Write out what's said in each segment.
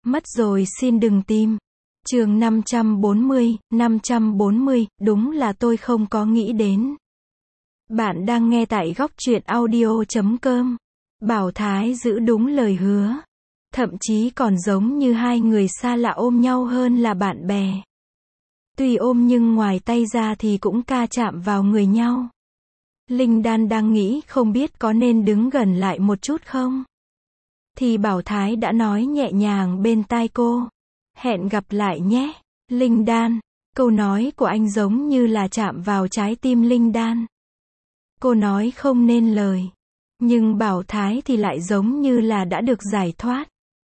Mất rồi xin đừng tìm. Chương 540, đúng là tôi không có nghĩ đến. Bạn đang nghe tại góc truyện audio.com. Bảo Thái giữ đúng lời hứa. Thậm chí còn giống như hai người xa lạ ôm nhau hơn là bạn bè. Tuy ôm nhưng ngoài tay ra thì cũng ca chạm vào người nhau. Linh Đan đang nghĩ không biết có nên đứng gần lại một chút không? Thì Bảo Thái đã nói nhẹ nhàng bên tai cô. Hẹn gặp lại nhé, Linh Đan. Câu nói của anh giống như là chạm vào trái tim Linh Đan. Cô nói không nên lời. Nhưng Bảo Thái thì lại giống như là đã được giải thoát.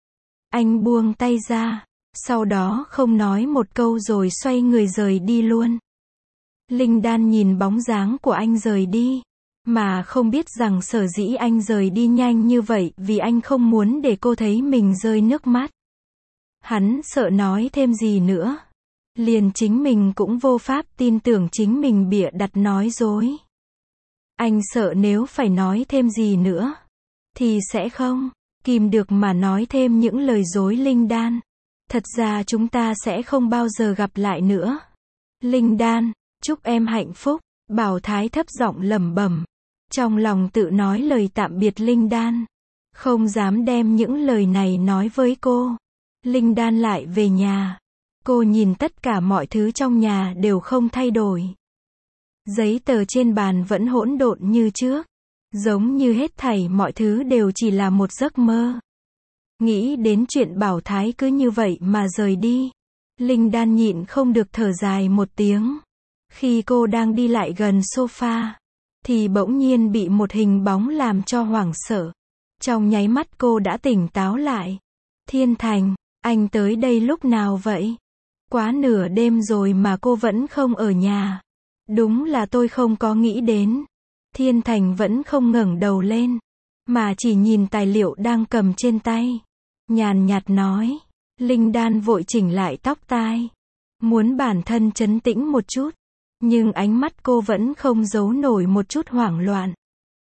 Anh buông tay ra. Sau đó không nói một câu rồi xoay người rời đi luôn. Linh Đan nhìn bóng dáng của anh rời đi. Mà không biết rằng sở dĩ anh rời đi nhanh như vậy vì anh không muốn để cô thấy mình rơi nước mắt. Hắn sợ nói thêm gì nữa. Liền chính mình cũng vô pháp tin tưởng chính mình bịa đặt nói dối. Anh sợ nếu phải nói thêm gì nữa thì sẽ không kìm được mà nói thêm những lời dối Linh Đan. Thật ra chúng ta sẽ không bao giờ gặp lại nữa. Linh Đan, chúc em hạnh phúc. Bảo Thái thấp giọng lẩm bẩm. Trong lòng tự nói lời tạm biệt Linh Đan. Không dám đem những lời này nói với cô. Linh Đan lại về nhà. Cô nhìn tất cả mọi thứ trong nhà đều không thay đổi. Giấy tờ trên bàn vẫn hỗn độn như trước. Giống như hết thảy mọi thứ đều chỉ là một giấc mơ. Nghĩ đến chuyện Bảo Thái cứ như vậy mà rời đi. Linh Đan nhịn không được thở dài một tiếng. Khi cô đang đi lại gần sofa, thì bỗng nhiên bị một hình bóng làm cho hoảng sợ. Trong nháy mắt cô đã tỉnh táo lại. Thiên Thành, anh tới đây lúc nào vậy? Quá nửa đêm rồi mà cô vẫn không ở nhà. Đúng là tôi không có nghĩ đến. Thiên Thành vẫn không ngẩng đầu lên, mà chỉ nhìn tài liệu đang cầm trên tay. Nhàn nhạt nói. Linh Đan vội chỉnh lại tóc tai. Muốn bản thân trấn tĩnh một chút. Nhưng ánh mắt cô vẫn không giấu nổi một chút hoảng loạn.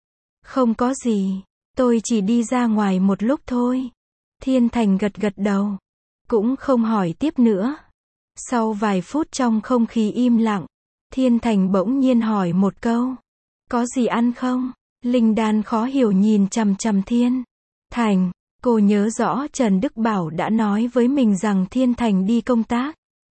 Không có gì. Tôi chỉ đi ra ngoài một lúc thôi. Thiên Thành gật gật đầu. Cũng không hỏi tiếp nữa. Sau vài phút trong không khí im lặng, Thiên Thành bỗng nhiên hỏi một câu. Có gì ăn không? Linh Đan khó hiểu nhìn chằm chằm Thiên Thành. Cô nhớ rõ Trần Đức Bảo đã nói với mình rằng Thiên Thành đi công tác.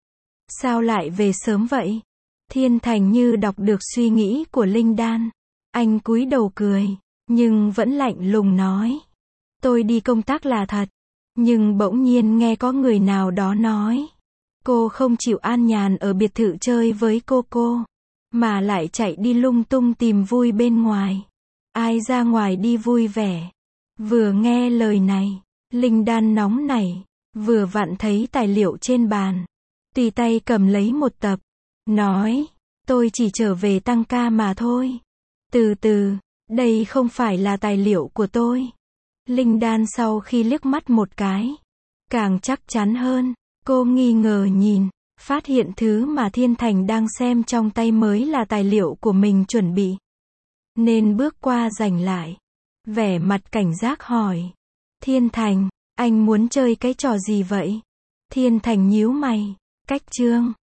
Sao lại về sớm vậy? Thiên Thành như đọc được suy nghĩ của Linh Đan. Anh cúi đầu cười, nhưng vẫn lạnh lùng nói. Tôi đi công tác là thật. Nhưng bỗng nhiên nghe có người nào đó nói. Cô không chịu an nhàn ở biệt thự chơi với cô. Mà lại chạy đi lung tung tìm vui bên ngoài. Ai ra ngoài đi vui vẻ. Vừa nghe lời này, Linh Đan nóng nảy. Vừa vặn thấy tài liệu trên bàn. Tùy tay cầm lấy một tập. Nói, tôi chỉ trở về tăng ca mà thôi. Từ từ, đây không phải là tài liệu của tôi. Linh Đan sau khi liếc mắt một cái, càng chắc chắn hơn. Cô nghi ngờ nhìn, phát hiện thứ mà Thiên Thành đang xem trong tay mới là tài liệu của mình chuẩn bị. Nên bước qua giành lại. Vẻ mặt cảnh giác hỏi. Thiên Thành, anh muốn chơi cái trò gì vậy? Thiên Thành nhíu mày. Cách chương